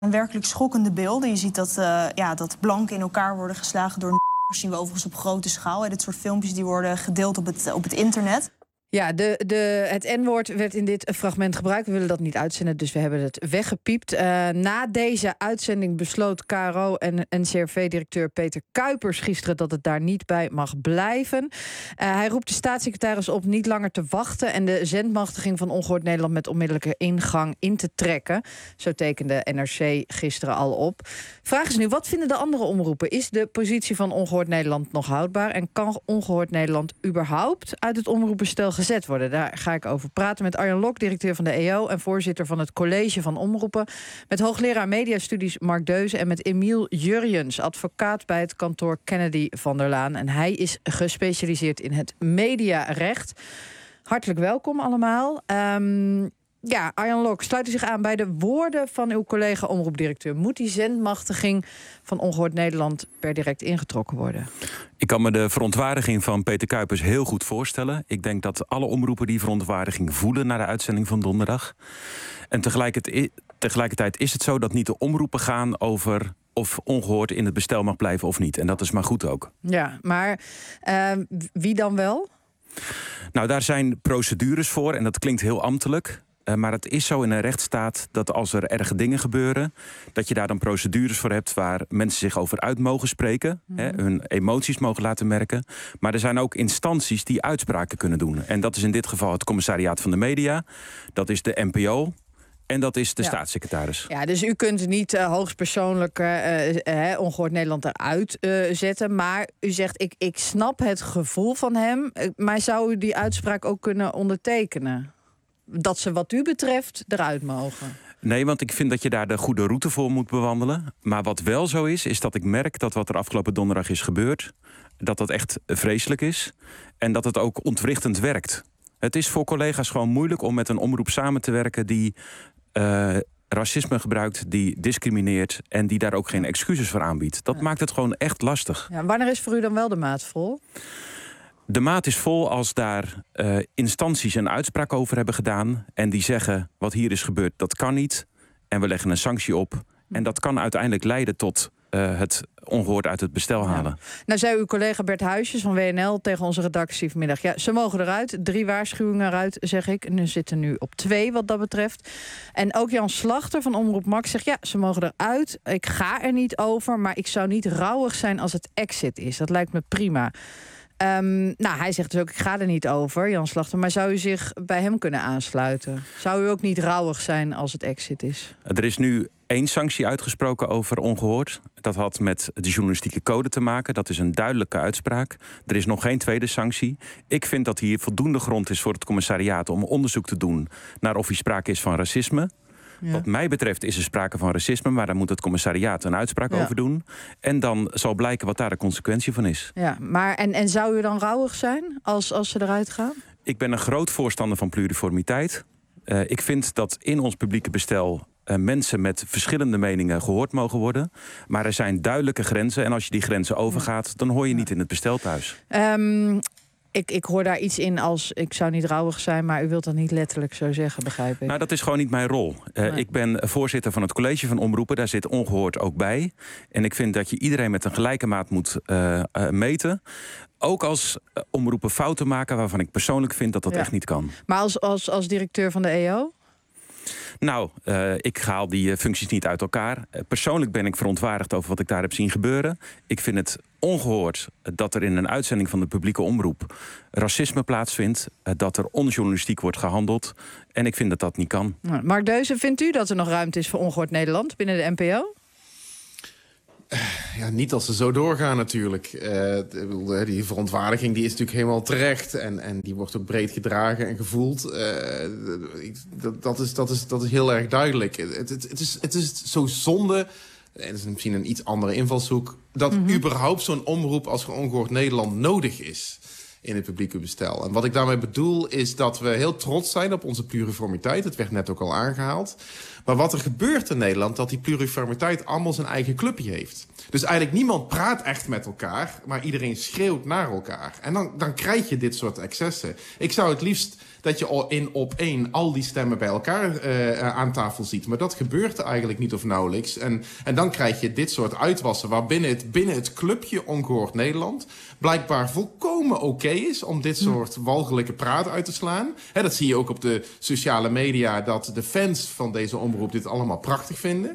werkelijk schokkende beelden. Je ziet dat blanken in elkaar worden geslagen door dat zien we overigens op grote schaal. Dit soort filmpjes die worden gedeeld op het internet. Ja, het N-woord werd in dit fragment gebruikt. We willen dat niet uitzenden, dus we hebben het weggepiept. Na deze uitzending besloot KRO en NCRV-directeur Peter Kuipers gisteren dat het daar niet bij mag blijven. Hij roept de staatssecretaris op niet langer te wachten en de zendmachtiging van Ongehoord Nederland met onmiddellijke ingang in te trekken. Zo tekende NRC gisteren al op. Vraag is nu, wat vinden de andere omroepen? Is de positie van Ongehoord Nederland nog houdbaar? En kan Ongehoord Nederland überhaupt uit het omroepenstel gezet worden? Daar ga ik over praten met Arjan Lok, directeur van de EO en voorzitter van het College van Omroepen, met hoogleraar mediastudies Mark Deuze en met Emiel Jurjens, advocaat bij het kantoor Kennedy van der Laan. En hij is gespecialiseerd in het mediarecht. Hartelijk welkom allemaal. Ja, Arjan Lok, sluit u zich aan bij de woorden van uw collega omroepdirecteur. Moet die zendmachtiging van Ongehoord Nederland per direct ingetrokken worden? Ik kan me de verontwaardiging van Peter Kuipers heel goed voorstellen. Ik denk dat alle omroepen die verontwaardiging voelen na de uitzending van donderdag. En tegelijkertijd is het zo dat niet de omroepen gaan over of Ongehoord in het bestel mag blijven of niet. En dat is maar goed ook. Ja, maar wie dan wel? Nou, daar zijn procedures voor en dat klinkt heel ambtelijk. Maar het is zo in een rechtsstaat dat als er erge dingen gebeuren, dat je daar dan procedures voor hebt waar mensen zich over uit mogen spreken, hun emoties mogen laten merken. Maar er zijn ook instanties die uitspraken kunnen doen. En dat is in dit geval het Commissariaat van de Media, dat is de NPO en dat is de staatssecretaris. Ja, dus u kunt niet hoogstpersoonlijk Ongehoord Nederland eruit zetten. Maar u zegt, ik snap het gevoel van hem, maar zou u die uitspraak ook kunnen ondertekenen? Dat ze wat u betreft eruit mogen? Nee, want ik vind dat je daar de goede route voor moet bewandelen. Maar wat wel zo is dat ik merk dat wat er afgelopen donderdag is gebeurd, dat echt vreselijk is. En dat het ook ontwrichtend werkt. Het is voor collega's gewoon moeilijk om met een omroep samen te werken die racisme gebruikt, die discrimineert en die daar ook geen excuses voor aanbiedt. Dat maakt het gewoon echt lastig. Ja, wanneer is voor u dan wel de maat vol? De maat is vol als daar instanties een uitspraak over hebben gedaan en die zeggen wat hier is gebeurd, dat kan niet. En we leggen een sanctie op. En dat kan uiteindelijk leiden tot het Ongehoord uit het bestel halen. Ja. Nou zei uw collega Bert Huisjes van WNL tegen onze redactie vanmiddag, ja, ze mogen eruit. 3 waarschuwingen eruit, zeg ik. En we zitten nu op 2 wat dat betreft. En ook Jan Slachter van Omroep Max zegt, ja, ze mogen eruit. Ik ga er niet over, maar ik zou niet rouwig zijn als het exit is. Dat lijkt me prima. Nou, hij zegt dus ook, ik ga er niet over, Jan Slachter. Maar zou u zich bij hem kunnen aansluiten? Zou u ook niet rouwig zijn als het exit is? Er is nu 1 sanctie uitgesproken over Ongehoord. Dat had met de journalistieke code te maken. Dat is een duidelijke uitspraak. Er is nog geen tweede sanctie. Ik vind dat hier voldoende grond is voor het commissariaat om onderzoek te doen naar of er sprake is van racisme. Ja. Wat mij betreft is er sprake van racisme, maar daar moet het commissariaat een uitspraak over doen. En dan zal blijken wat daar de consequentie van is. Ja, maar en zou u dan rouwig zijn als ze eruit gaan? Ik ben een groot voorstander van pluriformiteit. Ik vind dat in ons publieke bestel mensen met verschillende meningen gehoord mogen worden. Maar er zijn duidelijke grenzen. En als je die grenzen overgaat, dan hoor je niet in het bestel thuis. Ik hoor daar iets in als, ik zou niet rouwig zijn, maar u wilt dat niet letterlijk zo zeggen, begrijp ik. Nou, dat is gewoon niet mijn rol. Ik ben voorzitter van het College van Omroepen. Daar zit Ongehoord ook bij. En ik vind dat je iedereen met een gelijke maat moet meten. Ook als omroepen fouten maken waarvan ik persoonlijk vind dat dat echt niet kan. Maar als directeur van de EO? Nou, ik haal die functies niet uit elkaar. Persoonlijk ben ik verontwaardigd over wat ik daar heb zien gebeuren. Ik vind het ongehoord dat er in een uitzending van de publieke omroep racisme plaatsvindt. Dat er onjournalistiek wordt gehandeld. En ik vind dat dat niet kan. Mark Deuze, vindt u dat er nog ruimte is voor Ongehoord Nederland binnen de NPO? Ja, niet als ze zo doorgaan natuurlijk. Die verontwaardiging die is natuurlijk helemaal terecht. En die wordt ook breed gedragen en gevoeld. Dat is heel erg duidelijk. Het is zo zonde, en dat is misschien een iets andere invalshoek, dat überhaupt zo'n omroep als Ongehoord Nederland nodig is in het publieke bestel. En wat ik daarmee bedoel is dat we heel trots zijn op onze pluriformiteit. Het werd net ook al aangehaald. Maar wat er gebeurt in Nederland, dat die pluriformiteit allemaal zijn eigen clubje heeft. Dus eigenlijk niemand praat echt met elkaar, maar iedereen schreeuwt naar elkaar. En dan krijg je dit soort excessen. Ik zou het liefst dat je op één al die stemmen bij elkaar aan tafel ziet. Maar dat gebeurt eigenlijk niet of nauwelijks. En dan krijg je dit soort uitwassen waar binnen het clubje Ongehoord Nederland blijkbaar volkomen oké is om dit soort walgelijke praat uit te slaan. Dat zie je ook op de sociale media, dat de fans van deze omroep dit allemaal prachtig vinden.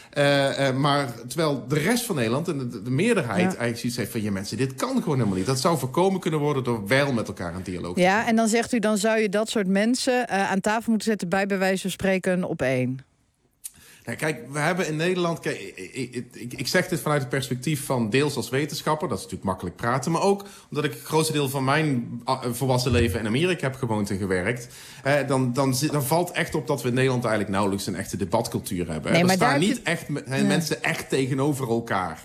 Maar terwijl de rest van Nederland en de meerderheid eigenlijk zoiets heeft van... ja, mensen, dit kan gewoon helemaal niet. Dat zou voorkomen kunnen worden door wel met elkaar een dialoog te Ja, en dan zegt u, dan zou je dat soort mensen aan tafel moeten zetten bij wijze van spreken op één. Nou, kijk, we hebben in Nederland... Kijk, ik zeg dit vanuit het perspectief van deels als wetenschapper. Dat is natuurlijk makkelijk praten. Maar ook omdat ik het grootste deel van mijn volwassen leven in Amerika heb gewoond en gewerkt. Dan valt echt op dat we in Nederland eigenlijk nauwelijks een echte debatcultuur hebben. Nee, er maar staan niet echt mensen echt tegenover elkaar.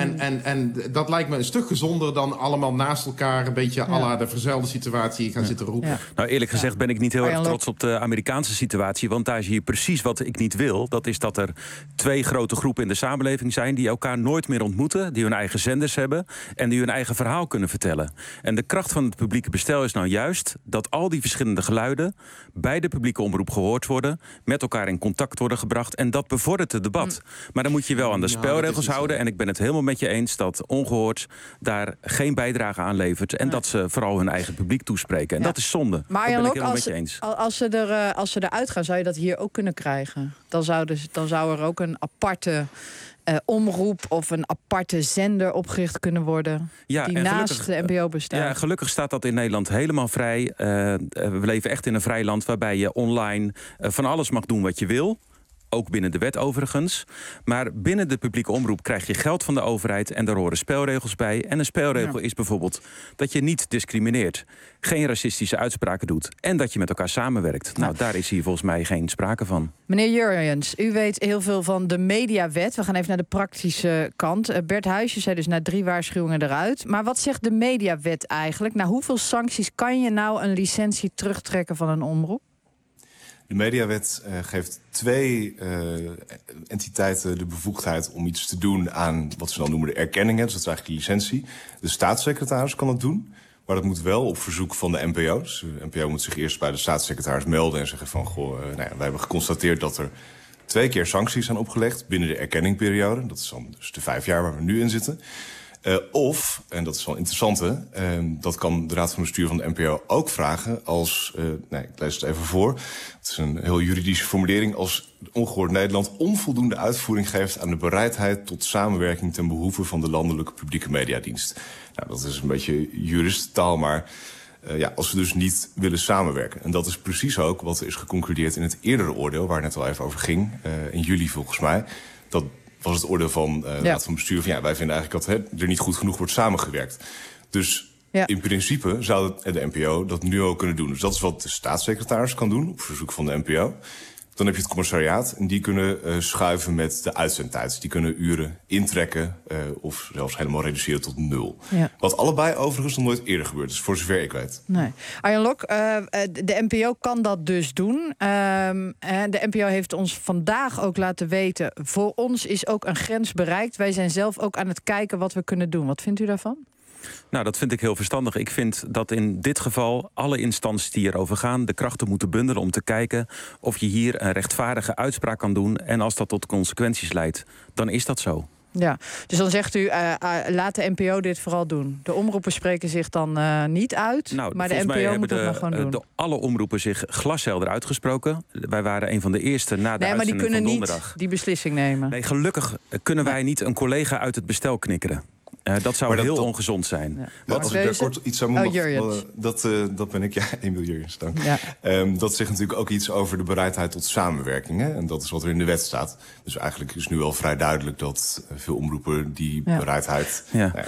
En dat lijkt me een stuk gezonder dan allemaal naast elkaar... een beetje à la de verzuilde situatie gaan zitten roepen. Ja. Nou, eerlijk gezegd ben ik niet heel erg trots op de Amerikaanse situatie. Want daar zie je precies wat ik niet wil. Dat is dat er 2 grote groepen in de samenleving zijn... die elkaar nooit meer ontmoeten, die hun eigen zenders hebben... en die hun eigen verhaal kunnen vertellen. En de kracht van het publieke bestel is nou juist... dat al die verschillende geluiden bij de publieke omroep gehoord worden... met elkaar in contact worden gebracht en dat bevordert het debat. Maar dan moet je wel aan de spelregels houden... en ik ben het helemaal met je eens dat Ongehoord daar geen bijdrage aan levert... en dat ze vooral hun eigen publiek toespreken. En dat is zonde. Maar dat ben ik helemaal met je eens. Als ze eruit gaan, zou je dat hier ook kunnen krijgen? Dan zou er ook een aparte omroep of een aparte zender opgericht kunnen worden... die naast de NPO bestaat. Ja, gelukkig staat dat in Nederland helemaal vrij. We leven echt in een vrij land waarbij je online van alles mag doen wat je wil. Ook binnen de wet overigens. Maar binnen de publieke omroep krijg je geld van de overheid... en daar horen spelregels bij. En een spelregel is bijvoorbeeld dat je niet discrimineert... geen racistische uitspraken doet... en dat je met elkaar samenwerkt. Nou, daar is hier volgens mij geen sprake van. Meneer Jurjens, u weet heel veel van de mediawet. We gaan even naar de praktische kant. Bert Huisje zei dus na 3 waarschuwingen eruit. Maar wat zegt de mediawet eigenlijk? Nou, hoeveel sancties kan je nou een licentie terugtrekken van een omroep? De mediawet geeft 2 entiteiten de bevoegdheid om iets te doen aan wat ze dan noemen de erkenningen. Dus dat is eigenlijk de licentie. De staatssecretaris kan het doen, maar dat moet wel op verzoek van de NPO. Dus de NPO moet zich eerst bij de staatssecretaris melden en zeggen van... wij hebben geconstateerd dat er 2 keer sancties zijn opgelegd binnen de erkenningperiode. Dat is dan dus de 5 jaar waar we nu in zitten. Of, en dat is wel interessant, dat kan de Raad van Bestuur van de NPO ook vragen als... ik lees het even voor. Het is een heel juridische formulering. Als Ongehoord Nederland onvoldoende uitvoering geeft aan de bereidheid tot samenwerking ten behoeve van de landelijke publieke mediadienst. Nou, dat is een beetje juristentaal, maar als we dus niet willen samenwerken. En dat is precies ook wat er is geconcludeerd in het eerdere oordeel, waar het net al even over ging, in juli volgens mij. Dat was het oordeel van de Raad van Bestuur van... wij vinden eigenlijk dat er niet goed genoeg wordt samengewerkt. Dus in principe zou de NPO dat nu ook kunnen doen. Dus dat is wat de staatssecretaris kan doen op verzoek van de NPO. Dan heb je het commissariaat en die kunnen schuiven met de uitzendtijd. Die kunnen uren intrekken of zelfs helemaal reduceren tot 0. Ja. Wat allebei overigens nog nooit eerder gebeurd is, voor zover ik weet. Nee. Arjan Lok, de NPO kan dat dus doen. De NPO heeft ons vandaag ook laten weten... voor ons is ook een grens bereikt. Wij zijn zelf ook aan het kijken wat we kunnen doen. Wat vindt u daarvan? Nou, dat vind ik heel verstandig. Ik vind dat in dit geval alle instanties die erover gaan... de krachten moeten bundelen om te kijken of je hier een rechtvaardige uitspraak kan doen. En als dat tot consequenties leidt, dan is dat zo. Ja, dus dan zegt u, laat de NPO dit vooral doen. De omroepen spreken zich dan niet uit, maar de NPO moet het nog gewoon doen. Alle omroepen zich glashelder uitgesproken. Wij waren een van de eerste na de uitzending van donderdag. Maar die kunnen niet die beslissing nemen. Nee, gelukkig kunnen wij niet een collega uit het bestel knikkeren. Dat zou heel ongezond zijn. Ja. Als ik daar kort iets aan moet dat ben ik, Emiel Jurjens, dank. Ja. Dat zegt natuurlijk ook iets over de bereidheid tot samenwerking. Hè? En dat is wat er in de wet staat. Dus eigenlijk is nu al vrij duidelijk dat veel omroepen die bereidheid...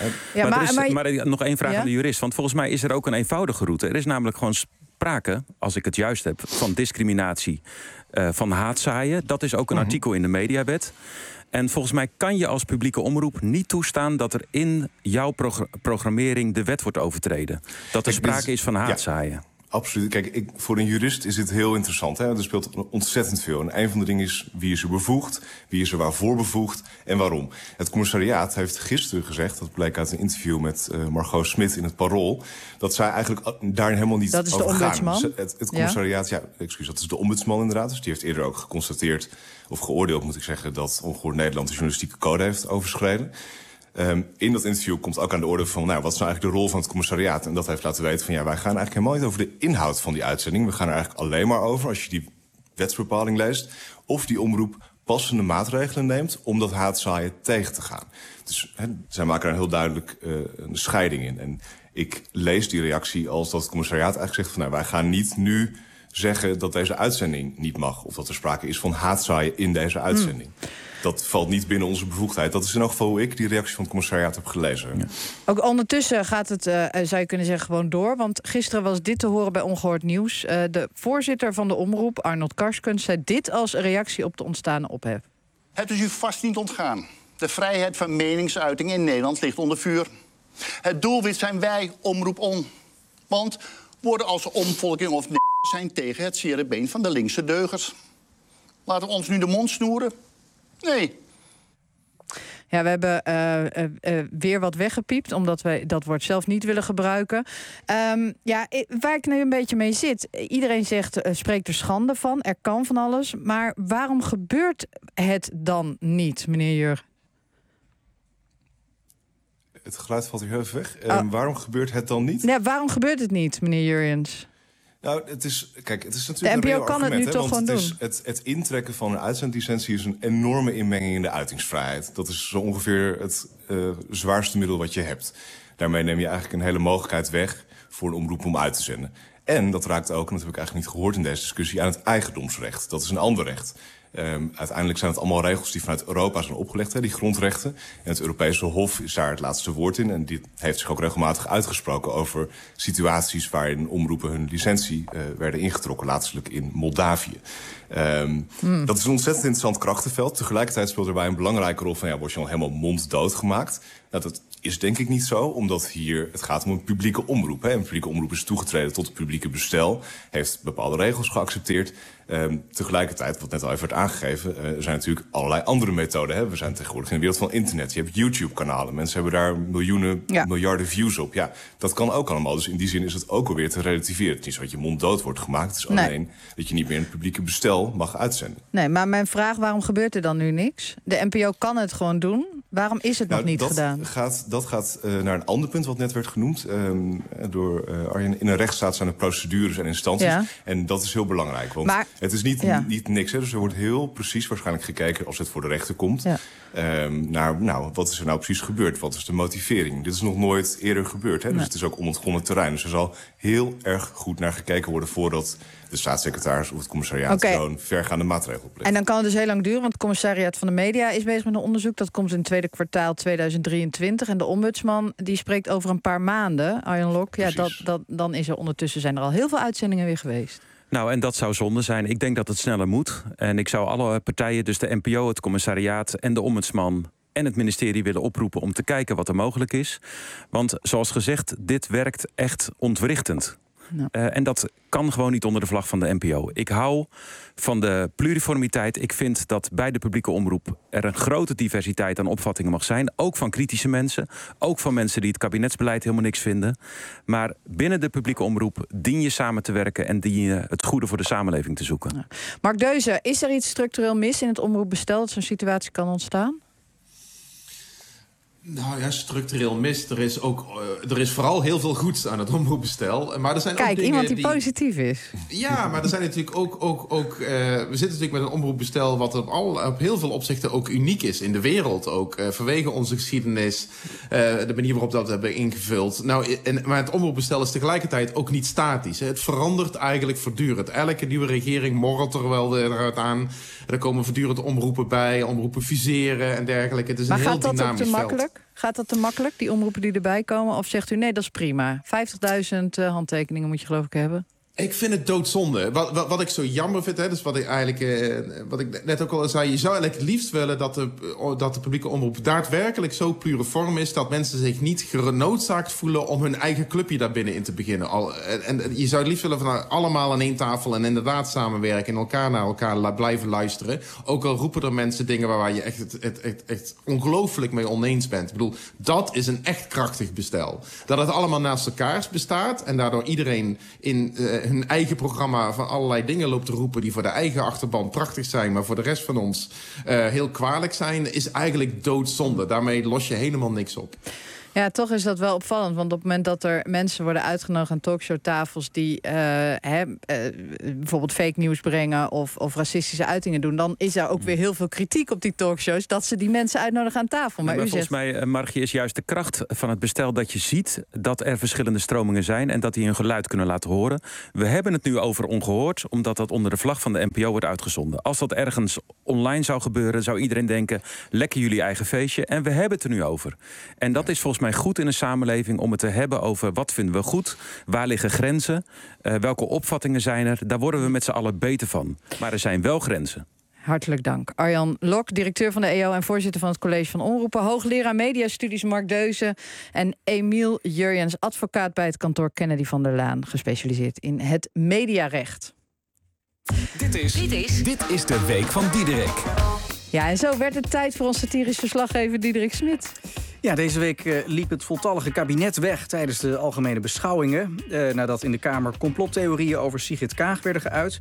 Maar nog één vraag aan de jurist. Want volgens mij is er ook een eenvoudige route. Er is namelijk gewoon sprake, als ik het juist heb, van discriminatie, van haatzaaien. Dat is ook een artikel in de mediawet. En volgens mij kan je als publieke omroep niet toestaan... dat er in jouw programmering de wet wordt overtreden. Dat er sprake is van haatzaaien. Absoluut. Kijk, voor een jurist is dit heel interessant. Hè? Er speelt ontzettend veel. En een van de dingen is, wie is er bevoegd? Wie is er waarvoor bevoegd? En waarom? Het commissariaat heeft gisteren gezegd, dat bleek uit een interview met Margot Smit in het Parool, dat zij eigenlijk daar helemaal niet over gaan. Dat is de ombudsman? Het commissariaat, dat is de ombudsman inderdaad. Dus die heeft eerder ook geconstateerd, of geoordeeld moet ik zeggen, dat Ongehoord Nederland de journalistieke code heeft overschreden. In dat interview komt ook aan de orde van, wat is nou eigenlijk de rol van het commissariaat? En dat heeft laten weten van, wij gaan eigenlijk helemaal niet over de inhoud van die uitzending. We gaan er eigenlijk alleen maar over, als je die wetsbepaling leest, of die omroep passende maatregelen neemt om dat haatzaaien tegen te gaan. Dus zij maken daar heel duidelijk een scheiding in. En ik lees die reactie als dat het commissariaat eigenlijk zegt van, wij gaan niet nu zeggen dat deze uitzending niet mag, of dat er sprake is van haatzaaien in deze uitzending. Dat valt niet binnen onze bevoegdheid. Dat is in elk geval hoe ik die reactie van het commissariaat heb gelezen. Ja. Ook ondertussen gaat het, zou je kunnen zeggen, gewoon door. Want gisteren was dit te horen bij Ongehoord Nieuws. De voorzitter van de omroep, Arnold Karskens, zei dit als reactie op de ontstane ophef. Het is u vast niet ontgaan. De vrijheid van meningsuiting in Nederland ligt onder vuur. Het doelwit zijn wij, Omroep On. Want woorden als omvolking of zijn tegen het zere been van de linkse deugers. Laten we ons nu de mond snoeren? Nee. Ja, we hebben weer wat weggepiept, omdat wij dat woord zelf niet willen gebruiken. Waar ik nu een beetje mee zit. Iedereen spreekt er schande van, er kan van alles. Maar waarom gebeurt het dan niet, meneer Jur? Het geluid valt hier heel even weg. Waarom gebeurt het dan niet? Ja, waarom gebeurt het niet, meneer Jurjens? Nou, het is natuurlijk de NPO kan het nu toch gewoon doen. Het intrekken van een uitzendlicentie is een enorme inmenging in de uitingsvrijheid. Dat is zo ongeveer het zwaarste middel wat je hebt. Daarmee neem je eigenlijk een hele mogelijkheid weg voor een omroep om uit te zenden. En dat raakt ook, en dat heb ik eigenlijk niet gehoord in deze discussie, aan het eigendomsrecht. Dat is een ander recht. Uiteindelijk zijn het allemaal regels die vanuit Europa zijn opgelegd, die grondrechten. En het Europese Hof is daar het laatste woord in. En die heeft zich ook regelmatig uitgesproken over situaties waarin omroepen hun licentie werden ingetrokken, laatstelijk in Moldavië. Dat is een ontzettend interessant krachtenveld. Tegelijkertijd speelt erbij een belangrijke rol van, word je al helemaal monddood gemaakt? Nou, dat is denk ik niet zo, omdat hier het gaat om een publieke omroep. Een publieke omroep is toegetreden tot het publieke bestel, heeft bepaalde regels geaccepteerd. Tegelijkertijd, wat net al even werd aangegeven, er zijn natuurlijk allerlei andere methoden. We zijn tegenwoordig in de wereld van internet. Je hebt YouTube-kanalen. Mensen hebben daar miljarden views op. Ja, dat kan ook allemaal. Dus in die zin is het ook alweer te relativeren. Het is niet zo dat je monddood wordt gemaakt. Het is alleen dat je niet meer in het publieke bestel mag uitzenden. Nee, maar mijn vraag, waarom gebeurt er dan nu niks? De NPO kan het gewoon doen. Waarom is het nog niet gedaan? Dat gaat naar een ander punt wat net werd genoemd door Arjen. In een rechtsstaat zijn er procedures en instanties. Ja. En dat is heel belangrijk. Want het is niet niks. Dus er wordt heel precies waarschijnlijk gekeken als het voor de rechter komt. Ja. Naar wat is er nou precies gebeurd? Wat is de motivering? Dit is nog nooit eerder gebeurd. Dus het is ook onontgonnen terrein. Dus er zal heel erg goed naar gekeken worden voordat de staatssecretaris of het commissariaat zo'n vergaande maatregel oplegt. En dan kan het dus heel lang duren, want het commissariaat van de media is bezig met een onderzoek. Dat komt in het tweede kwartaal 2023. En de ombudsman die spreekt over een paar maanden. Arjen Lok, dan is er ondertussen zijn er al heel veel uitzendingen weer geweest. Nou, en dat zou zonde zijn. Ik denk dat het sneller moet. En ik zou alle partijen, dus de NPO, het commissariaat en de ombudsman en het ministerie willen oproepen om te kijken wat er mogelijk is. Want zoals gezegd, dit werkt echt ontwrichtend. Nou. En dat kan gewoon niet onder de vlag van de NPO. Ik hou van de pluriformiteit. Ik vind dat bij de publieke omroep er een grote diversiteit aan opvattingen mag zijn. Ook van kritische mensen. Ook van mensen die het kabinetsbeleid helemaal niks vinden. Maar binnen de publieke omroep dien je samen te werken en dien je het goede voor de samenleving te zoeken. Ja. Mark Deuze, is er iets structureel mis in het omroepbestel dat zo'n situatie kan ontstaan? Nou ja, structureel mis. Er is vooral heel veel goeds aan het omroepbestel. Maar er zijn ook dingen iemand die positief is. Ja, maar er zijn natuurlijk ook we zitten natuurlijk met een omroepbestel wat op heel veel opzichten ook uniek is in de wereld ook. Vanwege onze geschiedenis, de manier waarop dat we hebben ingevuld. Maar het omroepbestel is tegelijkertijd ook niet statisch. Het verandert eigenlijk voortdurend. Elke nieuwe regering morrelt er wel eruit aan. Er komen voortdurend omroepen bij, omroepen fuseren en dergelijke. Het is een heel dynamisch veld. Gaat dat te makkelijk, die omroepen die erbij komen? Of zegt u nee, dat is prima? 50.000 handtekeningen moet je geloof ik hebben. Ik vind het doodzonde. Wat ik zo jammer vind, dus wat ik net ook al zei... je zou eigenlijk het liefst willen dat de publieke omroep daadwerkelijk zo pluriform is... dat mensen zich niet genoodzaakt voelen om hun eigen clubje daarbinnen in te beginnen. En je zou het liefst willen van allemaal aan één tafel en inderdaad samenwerken... en elkaar naar elkaar blijven luisteren. Ook al roepen er mensen dingen waar je echt ongelooflijk mee oneens bent. Ik bedoel, dat is een echt krachtig bestel. Dat het allemaal naast elkaar bestaat en daardoor iedereen in... hun eigen programma van allerlei dingen loopt te roepen... die voor de eigen achterban prachtig zijn... maar voor de rest van ons heel kwalijk zijn... is eigenlijk doodzonde. Daarmee los je helemaal niks op. Ja, toch is dat wel opvallend. Want op het moment dat er mensen worden uitgenodigd aan talkshowtafels... die bijvoorbeeld fake nieuws brengen of racistische uitingen doen... dan is er ook weer heel veel kritiek op die talkshows... dat ze die mensen uitnodigen aan tafel. Maar volgens mij, Margie, is juist de kracht van het bestel... dat je ziet dat er verschillende stromingen zijn... en dat die hun geluid kunnen laten horen. We hebben het nu over ongehoord... omdat dat onder de vlag van de NPO wordt uitgezonden. Als dat ergens online zou gebeuren... zou iedereen denken, lekker jullie eigen feestje. En we hebben het er nu over. En dat is volgens mij goed in een samenleving om het te hebben over wat vinden we goed, waar liggen grenzen, welke opvattingen zijn er. Daar worden we met z'n allen beter van. Maar er zijn wel grenzen. Hartelijk dank. Arjan Lok, directeur van de EO en voorzitter van het College van Omroepen. Hoogleraar Mediastudies Mark Deuze. En Emiel Jurjens, advocaat bij het kantoor Kennedy van der Laan. Gespecialiseerd in het mediarecht. Dit is de Week van Diederik. Ja, en zo werd het tijd voor ons satirisch verslaggever Diederik Smit. Ja, deze week liep het voltallige kabinet weg tijdens de algemene beschouwingen. Nadat in de Kamer complottheorieën over Sigrid Kaag werden geuit.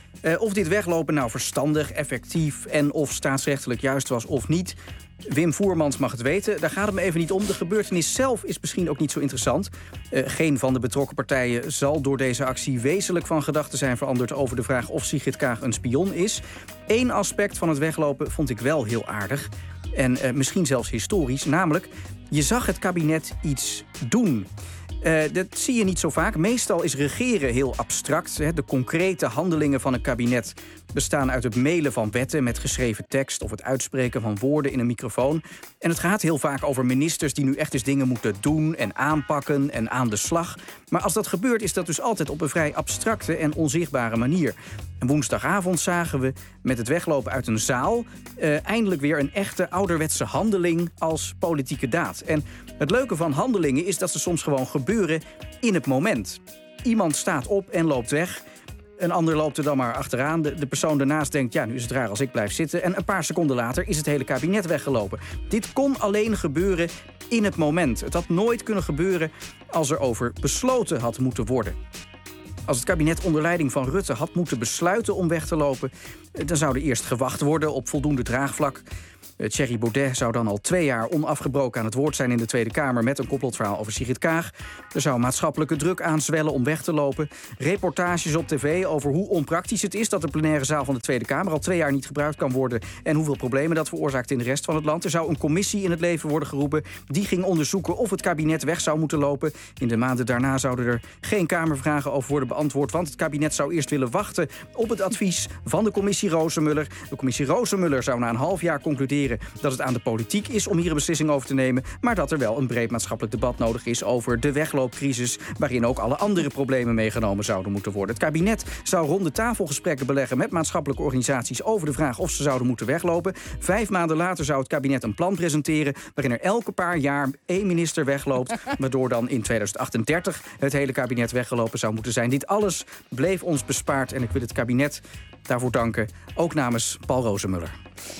Of dit weglopen nou verstandig, effectief en of staatsrechtelijk juist was of niet... Wim Voermans mag het weten. Daar gaat het me even niet om. De gebeurtenis zelf is misschien ook niet zo interessant. Geen van de betrokken partijen zal door deze actie wezenlijk van gedachten zijn veranderd over de vraag of Sigrid Kaag een spion is. Eén aspect van het weglopen vond ik wel heel aardig. En misschien zelfs historisch. Namelijk, je zag het kabinet iets doen. Dat zie je niet zo vaak. Meestal is regeren heel abstract. De concrete handelingen van een kabinet bestaan uit het mailen van wetten met geschreven tekst of het uitspreken van woorden in een microfoon. En het gaat heel vaak over ministers die nu echt eens dingen moeten doen en aanpakken en aan de slag. Maar als dat gebeurt is dat dus altijd op een vrij abstracte en onzichtbare manier. En woensdagavond zagen we met het weglopen uit een zaal eindelijk weer een echte ouderwetse handeling als politieke daad. En het leuke van handelingen is dat ze soms gewoon gebeuren in het moment. Iemand staat op en loopt weg. Een ander loopt er dan maar achteraan. De persoon daarnaast denkt, ja, nu is het raar als ik blijf zitten. En een paar seconden later is het hele kabinet weggelopen. Dit kon alleen gebeuren in het moment. Het had nooit kunnen gebeuren als er over besloten had moeten worden. Als het kabinet onder leiding van Rutte had moeten besluiten om weg te lopen, dan zou er eerst gewacht worden op voldoende draagvlak. Thierry Baudet zou dan al 2 jaar onafgebroken aan het woord zijn in de Tweede Kamer met een complotverhaal over Sigrid Kaag. Er zou maatschappelijke druk aanzwellen om weg te lopen. Reportages op tv over hoe onpraktisch het is dat de plenaire zaal van de Tweede Kamer al 2 jaar niet gebruikt kan worden en hoeveel problemen dat veroorzaakt in de rest van het land. Er zou een commissie in het leven worden geroepen. Die ging onderzoeken of het kabinet weg zou moeten lopen. In de maanden daarna zouden er geen Kamervragen over worden beantwoord, want het kabinet zou eerst willen wachten op het advies van de commissie Rozenmuller. De commissie Rozenmuller zou na een half jaar concluderen dat het aan de politiek is om hier een beslissing over te nemen, maar dat er wel een breed maatschappelijk debat nodig is over de wegloopcrisis, waarin ook alle andere problemen meegenomen zouden moeten worden. Het kabinet zou ronde tafelgesprekken beleggen met maatschappelijke organisaties over de vraag of ze zouden moeten weglopen. 5 maanden later zou het kabinet een plan presenteren waarin er elke paar jaar 1 minister wegloopt, waardoor dan in 2038 het hele kabinet weggelopen zou moeten zijn. Dit alles bleef ons bespaard en ik wil het kabinet daarvoor danken, ook namens Paul Rozenmuller.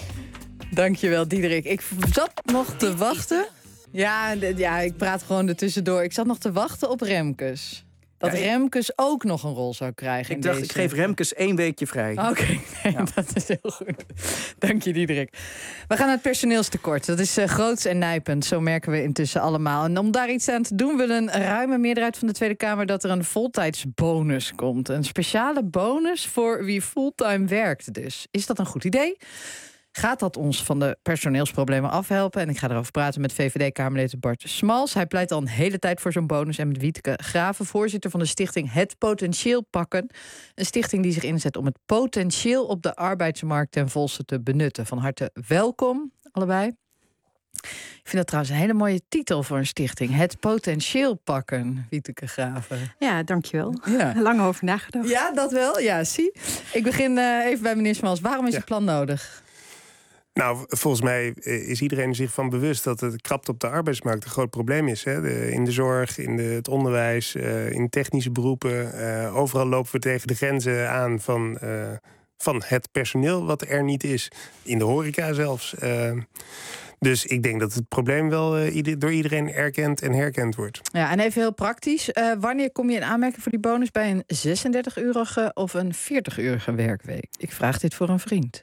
Dankjewel, Diederik. Ik zat nog te wachten. Ja, ik praat gewoon ertussendoor. Ik zat nog te wachten op Remkes. Dat Remkes ook nog een rol zou krijgen. Ik dacht, ik geef Remkes 1 weekje vrij. Oké, dat is heel goed. Dank je, Diederik. We gaan naar het personeelstekort. Dat is groots en nijpend. Zo merken we intussen allemaal. En om daar iets aan te doen wil een ruime meerderheid van de Tweede Kamer dat er een voltijdsbonus komt. Een speciale bonus voor wie fulltime werkt dus. Is dat een goed idee? Gaat dat ons van de personeelsproblemen afhelpen? En ik ga erover praten met VVD-Kamerlid Bart Smals. Hij pleit al een hele tijd voor zo'n bonus. En met Wieteke Graven, voorzitter van de stichting Het Potentieel Pakken. Een stichting die zich inzet om het potentieel op de arbeidsmarkt ten volste te benutten. Van harte welkom, allebei. Ik vind dat trouwens een hele mooie titel voor een stichting. Het potentieel pakken, Wieteke Graven. Ja, dankjewel. Ja. Lang over nagedacht. Ja, dat wel. Ja, zie. Ik begin even bij meneer Smals. Waarom is het plan nodig? Nou, volgens mij is iedereen zich van bewust dat het krapte op de arbeidsmarkt een groot probleem is. Hè? In de zorg, in het onderwijs, in technische beroepen. Overal lopen we tegen de grenzen aan van het personeel wat er niet is. In de horeca zelfs. Dus ik denk dat het probleem wel door iedereen erkend en herkend wordt. Ja, en even heel praktisch. Wanneer kom je in aanmerking voor die bonus bij een 36-urige of een 40-urige werkweek? Ik vraag dit voor een vriend.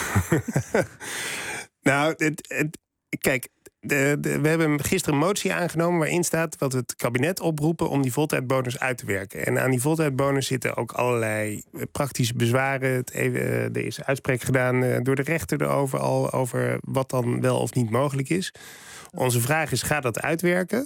Nou, kijk, we hebben gisteren een motie aangenomen waarin staat wat het kabinet oproepen om die voltijdbonus uit te werken. En aan die voltijdbonus zitten ook allerlei praktische bezwaren. Er is uitspraak gedaan door de rechter erover al over wat dan wel of niet mogelijk is. Onze vraag is, gaat dat uitwerken?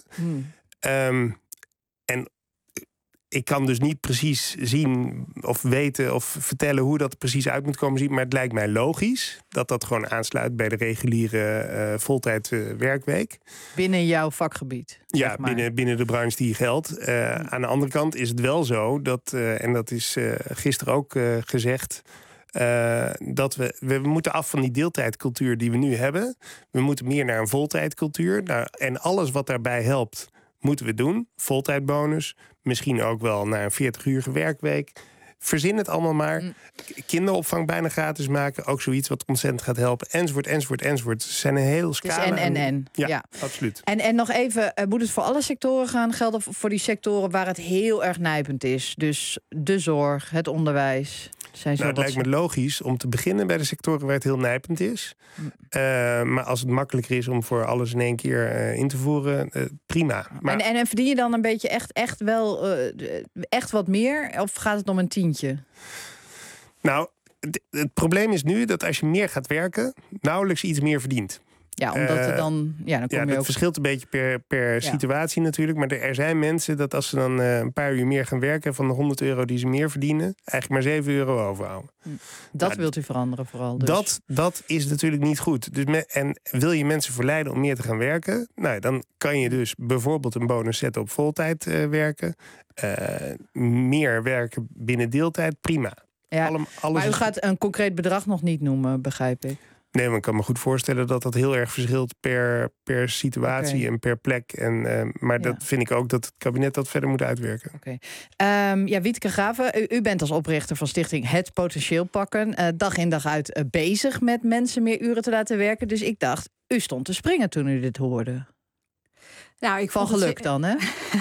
En ik kan dus niet precies zien of weten of vertellen hoe dat er precies uit moet komen zien. Maar het lijkt mij logisch dat dat gewoon aansluit bij de reguliere voltijd werkweek. Binnen jouw vakgebied? Ja, zeg maar. binnen de branche die geldt. Aan de andere kant is het wel zo dat, en dat is gisteren ook gezegd, dat we moeten af van die deeltijdcultuur die we nu hebben. We moeten meer naar een voltijdcultuur. Nou, en alles wat daarbij helpt, moeten we doen. Voltijdbonus, misschien ook wel naar een 40-urige werkweek. Verzin het allemaal maar. Kinderopvang bijna gratis maken, ook zoiets wat ontzettend gaat helpen. Enzovoort. Ze zijn een heel scala. En. Ja, absoluut. En nog even, moet het voor alle sectoren gaan gelden? Of voor die sectoren waar het heel erg nijpend is? Dus de zorg, het onderwijs. Het lijkt me logisch om te beginnen bij de sectoren waar het heel nijpend is. Maar als het makkelijker is om voor alles in één keer in te voeren, prima. Maar en verdien je dan een beetje echt wat meer? Of gaat het om een tientje? Nou, het probleem is nu dat als je meer gaat werken, nauwelijks iets meer verdient. Ja, omdat er dan... Ja, dan kom je dat ook... verschilt een beetje per situatie natuurlijk. Maar er zijn mensen dat als ze dan een paar uur meer gaan werken, van de €100 die ze meer verdienen, eigenlijk maar €7 overhouden. Dat wilt u veranderen vooral. Dus. Dat is natuurlijk niet goed. Dus en wil je mensen verleiden om meer te gaan werken, nou, dan kan je dus bijvoorbeeld een bonus zetten op voltijd werken. Meer werken binnen deeltijd, prima. Ja, maar u gaat een concreet bedrag nog niet noemen, begrijp ik. Nee, maar ik kan me goed voorstellen dat dat heel erg verschilt per situatie en per plek. Maar dat vind ik ook dat het kabinet dat verder moet uitwerken. Wieteke Graven, u bent als oprichter van stichting Het Potentieel Pakken dag in dag uit bezig met mensen meer uren te laten werken. Dus ik dacht, u stond te springen toen u dit hoorde. Nou, ik van geluk dan, hè?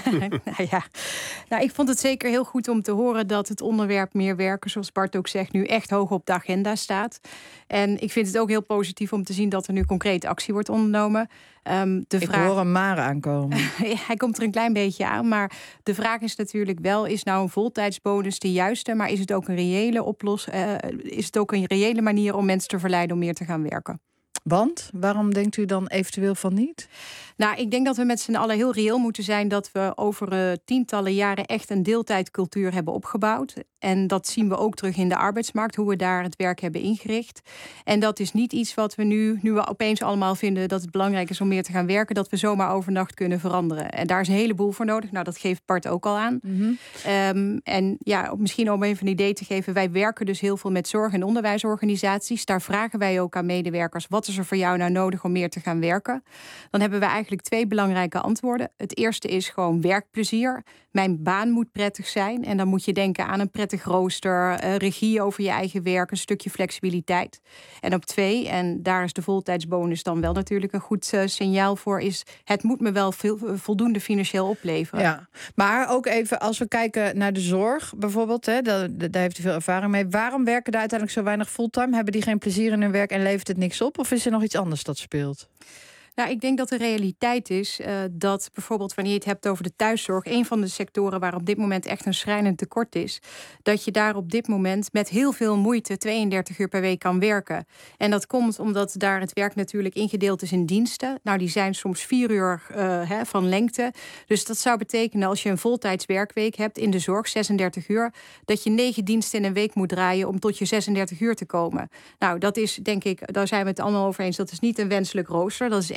Ik vond het zeker heel goed om te horen dat het onderwerp meer werken, zoals Bart ook zegt, nu echt hoog op de agenda staat. En ik vind het ook heel positief om te zien dat er nu concrete actie wordt ondernomen. Ik hoor hem maar aankomen. Hij komt er een klein beetje aan, maar de vraag is natuurlijk wel, is nou een voltijdsbonus de juiste, maar is het ook een reële is het ook een reële manier om mensen te verleiden om meer te gaan werken? Want? Waarom denkt u dan eventueel van niet? Nou, ik denk dat we met z'n allen heel reëel moeten zijn dat we over tientallen jaren echt een deeltijdcultuur hebben opgebouwd. En dat zien we ook terug in de arbeidsmarkt, hoe we daar het werk hebben ingericht. En dat is niet iets wat we nu we opeens allemaal vinden dat het belangrijk is om meer te gaan werken, dat we zomaar overnacht kunnen veranderen. En daar is een heleboel voor nodig. Nou, dat geeft Bart ook al aan. En ja, misschien om even een idee te geven, wij werken dus heel veel met zorg- en onderwijsorganisaties. Daar vragen wij ook aan medewerkers, wat is er voor jou nou nodig om meer te gaan werken? Dan hebben we eigenlijk 2 belangrijke antwoorden. Het eerste is gewoon werkplezier. Mijn baan moet prettig zijn. En dan moet je denken aan een prettig rooster, regie over je eigen werk, een stukje flexibiliteit. En op 2, en daar is de voltijdsbonus dan wel natuurlijk een goed signaal voor, is het moet me wel voldoende financieel opleveren. Ja, maar ook even als we kijken naar de zorg bijvoorbeeld, hè, daar heeft u veel ervaring mee. Waarom werken daar uiteindelijk zo weinig fulltime? Hebben die geen plezier in hun werk en levert het niks op? Of is er nog iets anders dat speelt? Nou, ik denk dat de realiteit is dat bijvoorbeeld wanneer je het hebt over de thuiszorg, een van de sectoren waar op dit moment echt een schrijnend tekort is, dat je daar op dit moment met heel veel moeite 32 uur per week kan werken. En dat komt omdat daar het werk natuurlijk ingedeeld is in diensten. Nou, die zijn soms 4 uur van lengte. Dus dat zou betekenen als je een voltijds werkweek hebt in de zorg, 36 uur, dat je 9 diensten in een week moet draaien om tot je 36 uur te komen. Nou, dat is denk ik, daar zijn we het allemaal over eens, dat is niet een wenselijk rooster. Dat is echt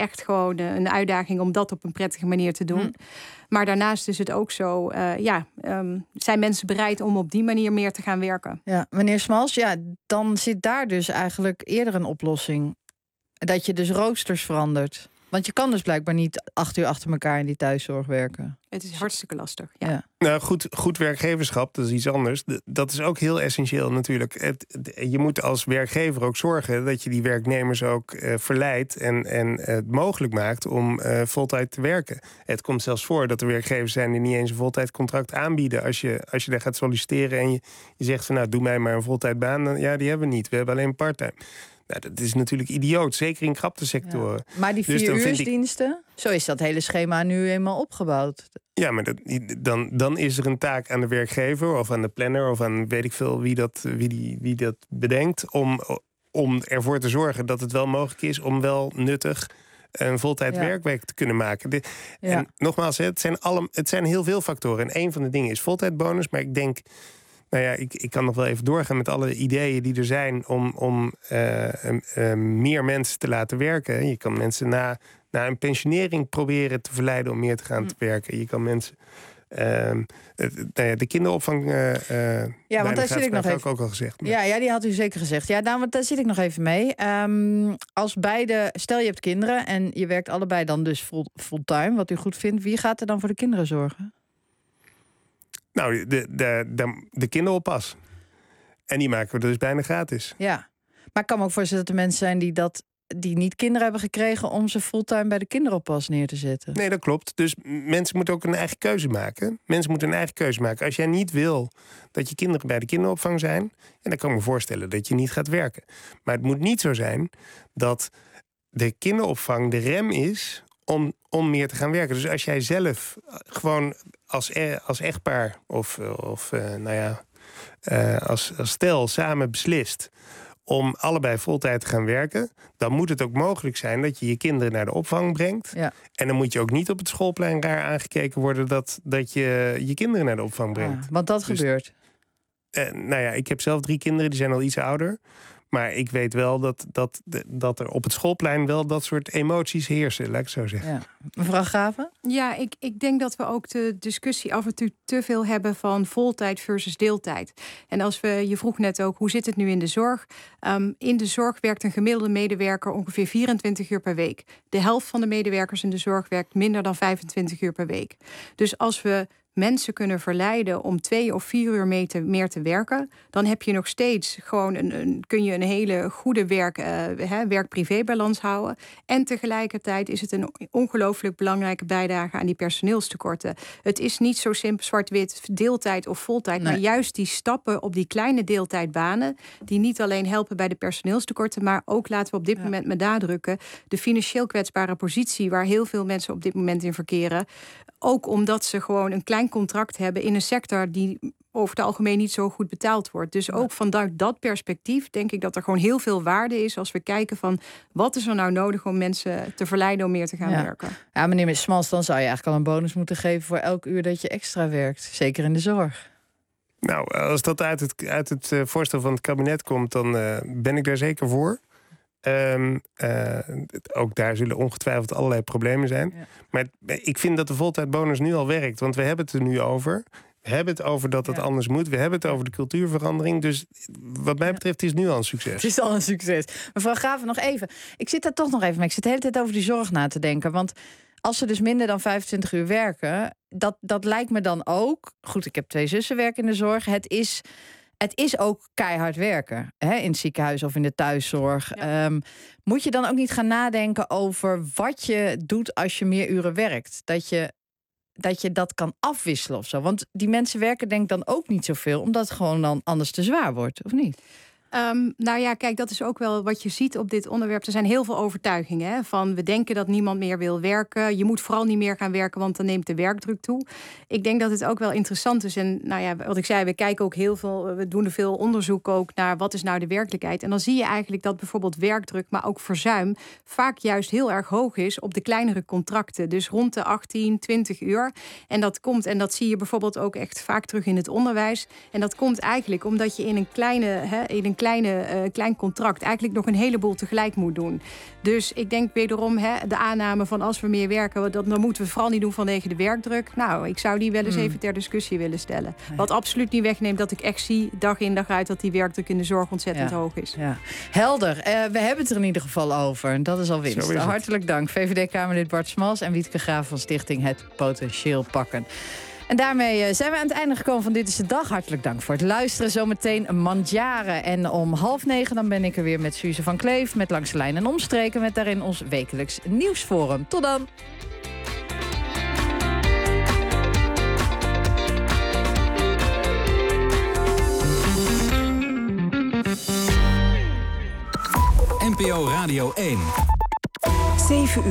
echt gewoon een uitdaging om dat op een prettige manier te doen. Maar daarnaast is het ook zo, zijn mensen bereid om op die manier meer te gaan werken? Ja, meneer Smals, dan zit daar dus eigenlijk eerder een oplossing. Dat je dus roosters verandert. Want je kan dus blijkbaar niet 8 uur achter elkaar in die thuiszorg werken. Het is hartstikke lastig, ja. Nou, goed werkgeverschap, dat is iets anders. Dat is ook heel essentieel natuurlijk. Je moet als werkgever ook zorgen dat je die werknemers ook verleidt en het mogelijk maakt om voltijd te werken. Het komt zelfs voor dat er werkgevers zijn die niet eens een voltijdcontract aanbieden. Als je daar gaat solliciteren en je zegt van nou, doe mij maar een voltijdbaan. Dan, die hebben we niet. We hebben alleen part-time. Nou, dat is natuurlijk idioot, zeker in krapte sectoren. Ja. Maar die 4-uursdiensten, zo is dat hele schema nu eenmaal opgebouwd. Ja, maar dan is er een taak aan de werkgever of aan de planner of aan weet ik veel wie dat bedenkt om ervoor te zorgen dat het wel mogelijk is om wel nuttig een voltijd werkweek te kunnen maken. En nogmaals, het zijn heel veel factoren. En een van de dingen is voltijdbonus, maar ik denk, ik kan nog wel even doorgaan met alle ideeën die er zijn om meer mensen te laten werken. Je kan mensen na een pensionering proberen te verleiden om meer te gaan te werken. Je kan mensen de kinderopvang. Want daar zit ik nog even. Ook al gezegd. Maar. Ja, die had u zeker gezegd. Ja, want daar zit ik nog even mee. Als beide, stel je hebt kinderen en je werkt allebei dan dus fulltime, wat u goed vindt, wie gaat er dan voor de kinderen zorgen? Nou, de kinderoppas. En die maken we dus bijna gratis. Ja, maar ik kan me ook voorstellen dat er mensen zijn die niet kinderen hebben gekregen om ze fulltime bij de kinderoppas neer te zetten. Nee, dat klopt. Dus mensen moeten ook een eigen keuze maken. Mensen moeten een eigen keuze maken. Als jij niet wil dat je kinderen bij de kinderopvang zijn, dan kan ik me voorstellen dat je niet gaat werken. Maar het moet niet zo zijn dat de kinderopvang de rem is om meer te gaan werken. Dus als jij zelf gewoon als echtpaar als stel samen beslist om allebei voltijd te gaan werken, dan moet het ook mogelijk zijn dat je je kinderen naar de opvang brengt. Ja. En dan moet je ook niet op het schoolplein raar aangekeken worden dat je je kinderen naar de opvang brengt. Want dat gebeurt. Ik heb zelf 3 kinderen, die zijn al iets ouder. Maar ik weet wel dat er op het schoolplein wel dat soort emoties heersen, laat ik het zo zeggen. Ja. Mevrouw Graven? Ja, ik denk dat we ook de discussie af en toe te veel hebben van voltijd versus deeltijd. En je vroeg net ook, hoe zit het nu in de zorg? In de zorg werkt een gemiddelde medewerker ongeveer 24 uur per week. De helft van de medewerkers in de zorg werkt minder dan 25 uur per week. Dus als we mensen kunnen verleiden om 2 of 4 uur meer te werken, dan heb je nog steeds gewoon kun je een hele goede werk-privé-balans houden. En tegelijkertijd is het een ongelooflijk belangrijke bijdrage aan die personeelstekorten. Het is niet zo simpel zwart-wit, deeltijd of voltijd, maar juist die stappen op die kleine deeltijdbanen, die niet alleen helpen bij de personeelstekorten, maar ook, laten we op dit moment met nadrukken, de financieel kwetsbare positie waar heel veel mensen op dit moment in verkeren. Ook omdat ze gewoon een klein contract hebben in een sector die over het algemeen niet zo goed betaald wordt. Dus ook vanuit dat perspectief denk ik dat er gewoon heel veel waarde is als we kijken van wat is er nou nodig om mensen te verleiden om meer te gaan werken. Ja, meneer Smals, dan zou je eigenlijk al een bonus moeten geven voor elk uur dat je extra werkt. Zeker in de zorg. Nou, als dat uit het voorstel van het kabinet komt, dan ben ik daar zeker voor. Ook daar zullen ongetwijfeld allerlei problemen zijn. Ja. Maar ik vind dat de voltijdbonus nu al werkt. Want we hebben het er nu over. We hebben het over dat het anders moet. We hebben het over de cultuurverandering. Dus wat mij betreft is het nu al een succes. Het is al een succes. Mevrouw Graven, nog even. Ik zit daar toch nog even mee. Ik zit de hele tijd over die zorg na te denken. Want als ze dus minder dan 25 uur werken, dat lijkt me dan ook. Goed, ik heb 2 zussen werken in de zorg. Het is ook keihard werken, hè, in het ziekenhuis of in de thuiszorg. Ja. Moet je dan ook niet gaan nadenken over wat je doet als je meer uren werkt? Dat je dat kan afwisselen of zo. Want die mensen werken denk ik dan ook niet zoveel, omdat het gewoon dan anders te zwaar wordt, of niet? Kijk, dat is ook wel wat je ziet op dit onderwerp. Er zijn heel veel overtuigingen. Hè, van we denken dat niemand meer wil werken. Je moet vooral niet meer gaan werken, want dan neemt de werkdruk toe. Ik denk dat het ook wel interessant is. En wat ik zei, we kijken ook heel veel. We doen er veel onderzoek ook naar wat is nou de werkelijkheid. En dan zie je eigenlijk dat bijvoorbeeld werkdruk, maar ook verzuim vaak juist heel erg hoog is op de kleinere contracten. Dus rond de 18, 20 uur. En dat zie je bijvoorbeeld ook echt vaak terug in het onderwijs. En dat komt eigenlijk omdat je in een klein contract eigenlijk nog een heleboel tegelijk moet doen. Dus ik denk wederom de aanname van als we meer werken, dan moeten we vooral niet doen vanwege de werkdruk. Nou, ik zou die wel eens even ter discussie willen stellen. Wat absoluut niet wegneemt dat ik echt zie, dag in dag uit, dat die werkdruk in de zorg ontzettend hoog is. Ja. Helder. We hebben het er in ieder geval over. En dat is al winst. Hartelijk dank. VVD-Kamerlid Bart Smals en Wietke Graaf van Stichting Het Potentieel Pakken. En daarmee zijn we aan het einde gekomen van Dit is de Dag. Hartelijk dank voor het luisteren. Zometeen Mandjare. En om 8:30 dan ben ik er weer met Suze van Kleef, met Langs de Lijn en Omstreken, met daarin ons wekelijks nieuwsforum. Tot dan! NPO Radio 1. 7 uur.